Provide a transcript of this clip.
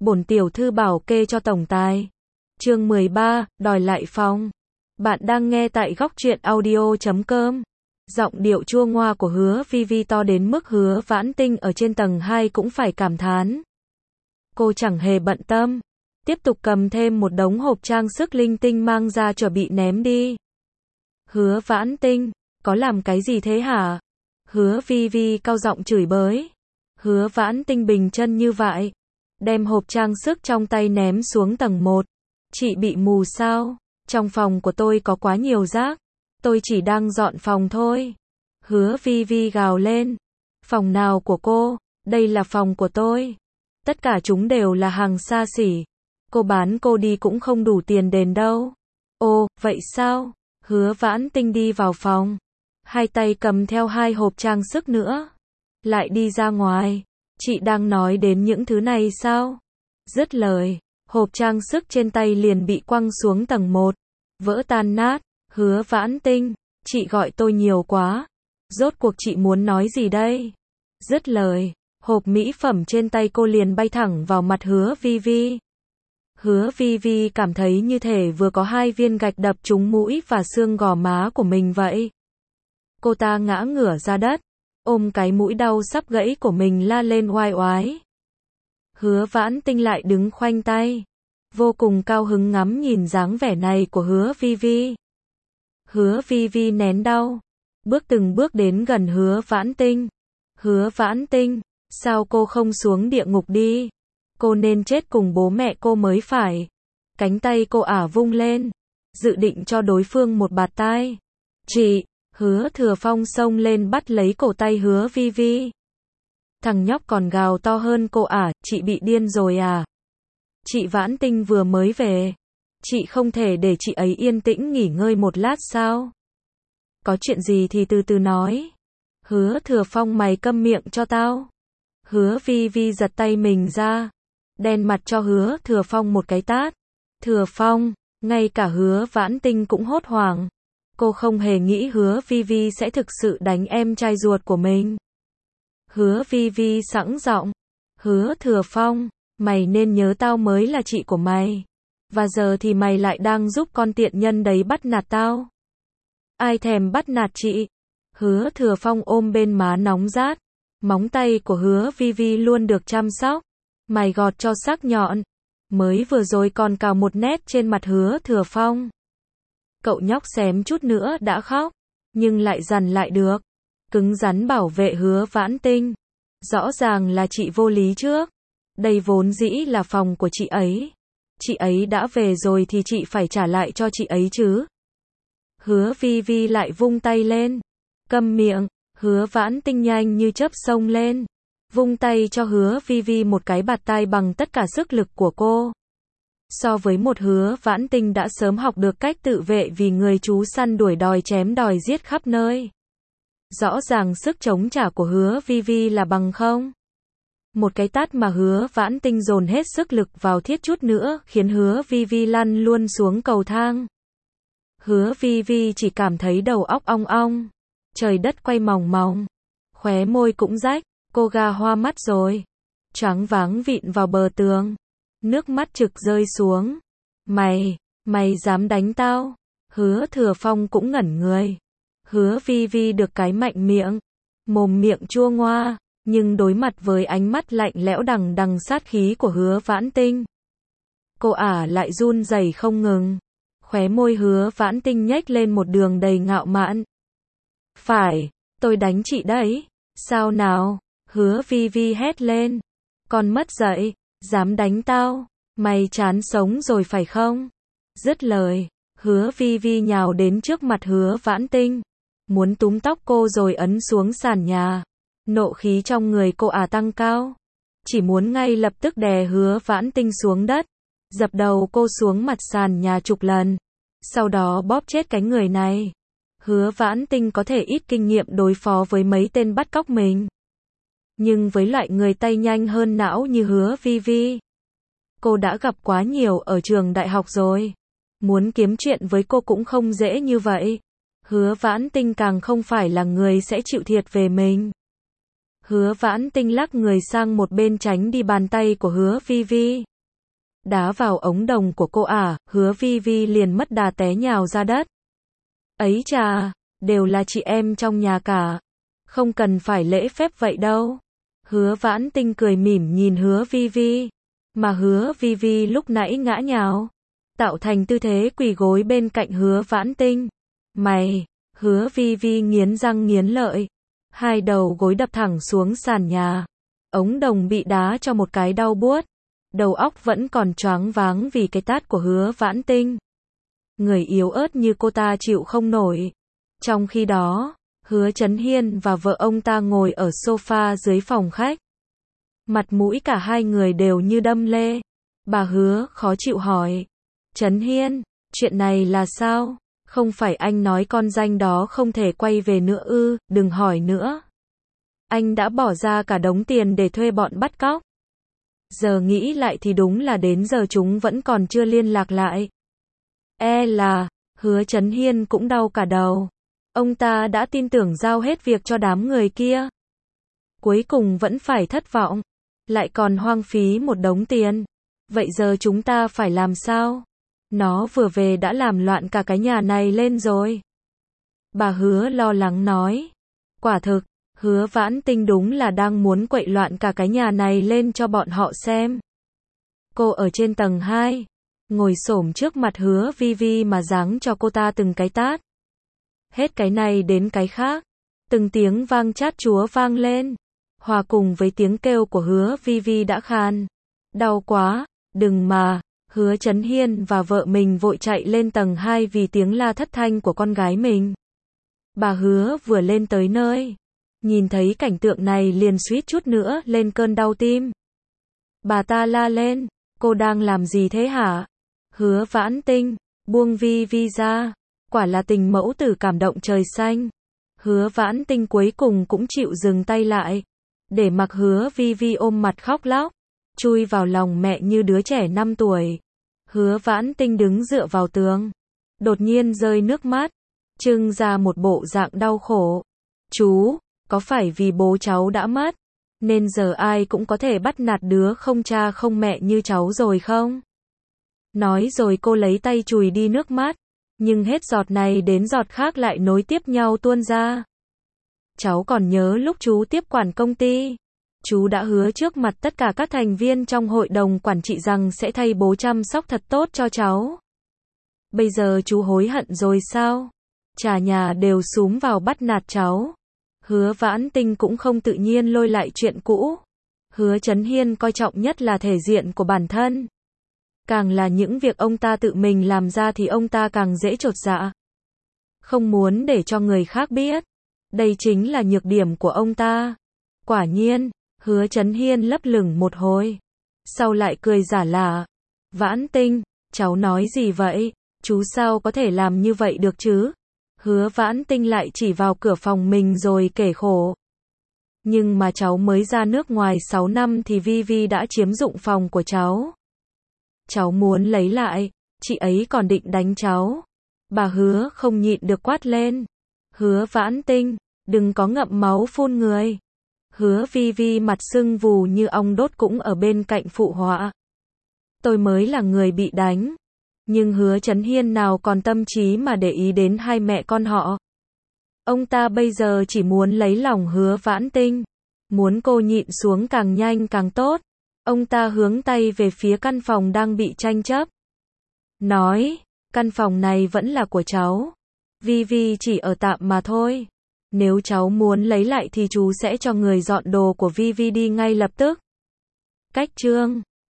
bổn tiểu thư bảo kê cho tổng tài. Chương 13, đòi lại phòng. Bạn đang nghe tại góc truyện audio.com. Giọng điệu chua ngoa của Hứa Vi Vi to đến mức Hứa Vãn Tinh ở trên tầng 2 cũng phải cảm thán. Cô chẳng hề bận tâm, tiếp tục cầm thêm một đống hộp trang sức linh tinh mang ra chuẩn bị ném đi. Hứa Vãn Tinh, có làm cái gì thế hả? Hứa Vi Vi cao giọng chửi bới. Hứa Vãn Tinh bình chân như vậy, đem hộp trang sức trong tay ném xuống tầng 1. Chị bị mù sao? Trong phòng của tôi có quá nhiều rác. Tôi chỉ đang dọn phòng thôi. Hứa Vi Vi gào lên. Phòng nào của cô? Đây là phòng của tôi. Tất cả chúng đều là hàng xa xỉ. Cô bán cô đi cũng không đủ tiền đền đâu. Ồ, vậy sao? Hứa Vãn Tinh đi vào phòng. Hai tay cầm theo 2 hộp trang sức nữa. Lại đi ra ngoài. Chị đang nói đến những thứ này sao? Dứt lời, hộp trang sức trên tay liền bị quăng xuống tầng 1. Vỡ tan nát. Hứa Vãn Tinh, chị gọi tôi nhiều quá. Rốt cuộc chị muốn nói gì đây? Dứt lời, hộp mỹ phẩm trên tay cô liền bay thẳng vào mặt Hứa Vi Vi. Hứa Vi Vi cảm thấy như thể vừa có 2 viên gạch đập trúng mũi và xương gò má của mình vậy. Cô ta ngã ngửa ra đất, ôm cái mũi đau sắp gãy của mình la lên oai oái. Hứa Vãn Tinh lại đứng khoanh tay, vô cùng cao hứng ngắm nhìn dáng vẻ này của Hứa Vi Vi. Hứa Vi Vi nén đau, bước từng bước đến gần Hứa Vãn Tinh. Hứa Vãn Tinh, sao cô không xuống địa ngục đi? Cô nên chết cùng bố mẹ cô mới phải. Cánh tay cô ả vung lên, dự định cho đối phương một bạt tai. Chị, Hứa Thừa Phong xông lên bắt lấy cổ tay Hứa Vi Vi. Thằng nhóc còn gào to hơn cô ả, chị bị điên rồi à? Chị Vãn Tinh vừa mới về. Chị không thể để chị ấy yên tĩnh nghỉ ngơi một lát sao? Có chuyện gì thì từ từ nói. Hứa Thừa Phong mày câm miệng cho tao. Hứa Vi Vi giật tay mình ra, đen mặt cho Hứa Thừa Phong một cái tát. Thừa Phong, ngay cả Hứa Vãn Tinh cũng hốt hoảng. Cô không hề nghĩ Hứa Vi Vi sẽ thực sự đánh em trai ruột của mình. Hứa Vi Vi sẵn giọng. Hứa Thừa Phong, mày nên nhớ tao mới là chị của mày. Và giờ thì mày lại đang giúp con tiện nhân đấy bắt nạt tao. Ai thèm bắt nạt chị? Hứa Thừa Phong ôm bên má nóng rát. Móng tay của Hứa Vi Vi luôn được chăm sóc. Mày gọt cho sắc nhọn. Mới vừa rồi còn cào một nét trên mặt Hứa Thừa Phong. Cậu nhóc xém chút nữa đã khóc, nhưng lại dằn lại được. Cứng rắn bảo vệ Hứa Vãn Tinh. Rõ ràng là chị vô lý trước. Đây vốn dĩ là phòng của chị ấy. Chị ấy đã về rồi thì chị phải trả lại cho chị ấy chứ. Hứa Vi Vi lại vung tay lên. Câm miệng. Hứa Vãn Tinh nhanh như chớp xông lên, vung tay cho Hứa Vi Vi một cái bạt tai bằng tất cả sức lực của cô. So với một Hứa Vãn Tinh đã sớm học được cách tự vệ vì người chú săn đuổi đòi chém đòi giết khắp nơi. Rõ ràng sức chống trả của Hứa Vi Vi là bằng không. Một cái tát mà Hứa Vãn Tinh dồn hết sức lực vào thiết chút nữa khiến Hứa Vi Vi lăn luôn xuống cầu thang. Hứa Vi Vi chỉ cảm thấy đầu óc ong ong, trời đất quay mòng mòng, khóe môi cũng rách, cô gà hoa mắt rồi, choáng váng vịn vào bờ tường, nước mắt trực rơi xuống. Mày dám đánh tao? Hứa Thừa Phong cũng ngẩn người. Hứa Vi Vi được cái mạnh miệng, mồm miệng chua ngoa, nhưng đối mặt với ánh mắt lạnh lẽo đằng đằng sát khí của Hứa Vãn Tinh, cô ả lại run rẩy không ngừng. Khóe môi Hứa Vãn Tinh nhếch lên một đường đầy ngạo mạn. Phải, tôi đánh chị đấy. Sao nào? Hứa Vi Vi hét lên. Con mất dạy, dám đánh tao? Mày chán sống rồi phải không? Dứt lời, Hứa Vi Vi nhào đến trước mặt Hứa Vãn Tinh, muốn túm tóc cô rồi ấn xuống sàn nhà. Nộ khí trong người cô ả tăng cao, chỉ muốn ngay lập tức đè Hứa Vãn Tinh xuống đất, dập đầu cô xuống mặt sàn nhà chục lần, sau đó bóp chết cái người này. Hứa Vãn Tinh có thể ít kinh nghiệm đối phó với mấy tên bắt cóc mình, nhưng với loại người tay nhanh hơn não như Hứa Vi Vi, cô đã gặp quá nhiều ở trường đại học rồi. Muốn kiếm chuyện với cô cũng không dễ như vậy. Hứa Vãn Tinh càng không phải là người sẽ chịu thiệt về mình. Hứa Vãn Tinh lắc người sang một bên tránh đi bàn tay của Hứa Vi Vi. đá vào ống đồng của cô Hứa Vi Vi liền mất đà té nhào ra đất. Ấy chà, đều là chị em trong nhà cả. Không cần phải lễ phép vậy đâu. Hứa Vãn Tinh cười mỉm nhìn Hứa Vi Vi. Mà Hứa Vi Vi lúc nãy ngã nhào, tạo thành tư thế quỳ gối bên cạnh Hứa Vãn Tinh. Mày, Hứa Vi Vi nghiến răng nghiến lợi. Hai đầu gối đập thẳng xuống sàn nhà. Ống đồng bị đá cho một cái đau buốt. Đầu óc vẫn còn choáng váng vì cái tát của Hứa Vãn Tinh. Người yếu ớt như cô ta chịu không nổi. Trong khi đó, Hứa Chấn Hiên và vợ ông ta ngồi ở sofa dưới phòng khách. Mặt mũi cả hai người đều như đâm lê. Bà Hứa khó chịu hỏi. Chấn Hiên, chuyện này là sao? Không phải anh nói con danh đó không thể quay về nữa ư? Đừng hỏi nữa. Anh đã bỏ ra cả đống tiền để thuê bọn bắt cóc. Giờ nghĩ lại thì đúng là đến giờ chúng vẫn còn chưa liên lạc lại. Là, Hứa Chấn Hiên cũng đau cả đầu. Ông ta đã tin tưởng giao hết việc cho đám người kia. Cuối cùng vẫn phải thất vọng. Lại còn hoang phí một đống tiền. Vậy giờ chúng ta phải làm sao? Nó vừa về đã làm loạn cả cái nhà này lên rồi. Bà Hứa lo lắng nói. Quả thực, Hứa Vãn Tinh đúng là đang muốn quậy loạn cả cái nhà này lên cho bọn họ xem. Cô ở trên tầng 2, ngồi xổm trước mặt Hứa Vi Vi mà giáng cho cô ta từng cái tát. Hết cái này đến cái khác, từng tiếng vang chát chúa vang lên, hòa cùng với tiếng kêu của Hứa Vi Vi đã khan. Đau quá, đừng mà. Hứa Chấn Hiên và vợ mình vội chạy lên tầng 2 vì tiếng la thất thanh của con gái mình. Bà Hứa vừa lên tới nơi, nhìn thấy cảnh tượng này liền suýt chút nữa lên cơn đau tim. Bà ta la lên, cô đang làm gì thế hả? Hứa Vãn Tinh, buông Vi Vi ra, quả là tình mẫu tử cảm động trời xanh. Hứa Vãn Tinh cuối cùng cũng chịu dừng tay lại, để mặc Hứa Vi Vi ôm mặt khóc lóc, chui vào lòng mẹ như đứa trẻ 5 tuổi. Hứa Vãn Tinh đứng dựa vào tường, đột nhiên rơi nước mắt, trưng ra một bộ dạng đau khổ. Chú, có phải vì bố cháu đã mất, nên giờ ai cũng có thể bắt nạt đứa không cha không mẹ như cháu rồi không? Nói rồi cô lấy tay chùi đi nước mắt, nhưng hết giọt này đến giọt khác lại nối tiếp nhau tuôn ra. Cháu còn nhớ lúc chú tiếp quản công ty, chú đã hứa trước mặt tất cả các thành viên trong hội đồng quản trị rằng sẽ thay bố chăm sóc thật tốt cho cháu. Bây giờ chú hối hận rồi sao? Cả nhà đều xúm vào bắt nạt cháu. Hứa Vãn Tinh cũng không tự nhiên lôi lại chuyện cũ. Hứa Chấn Hiên coi trọng nhất là thể diện của bản thân. Càng là những việc ông ta tự mình làm ra thì ông ta càng dễ chột dạ. Không muốn để cho người khác biết. Đây chính là nhược điểm của ông ta. Quả nhiên, Hứa Chấn Hiên lấp lửng một hồi. Sau lại cười giả lả. Vãn Tinh, cháu nói gì vậy? Chú sao có thể làm như vậy được chứ? Hứa Vãn Tinh lại chỉ vào cửa phòng mình rồi kể khổ. Nhưng mà cháu mới ra nước ngoài 6 năm thì Vi Vi đã chiếm dụng phòng của cháu. Cháu muốn lấy lại, chị ấy còn định đánh cháu. Bà Hứa không nhịn được quát lên. Hứa Vãn Tinh, đừng có ngậm máu phun người. Hứa Vi Vi mặt sưng vù như ong đốt cũng ở bên cạnh phụ họa. Tôi mới là người bị đánh. Nhưng Hứa Chấn Hiên nào còn tâm trí mà để ý đến hai mẹ con họ. Ông ta bây giờ chỉ muốn lấy lòng Hứa Vãn Tinh. Muốn cô nhịn xuống càng nhanh càng tốt. Ông ta hướng tay về phía căn phòng đang bị tranh chấp. Nói, căn phòng này vẫn là của cháu. Vi Vi chỉ ở tạm mà thôi. Nếu cháu muốn lấy lại thì chú sẽ cho người dọn đồ của Vi Vi đi ngay lập tức. Cách chương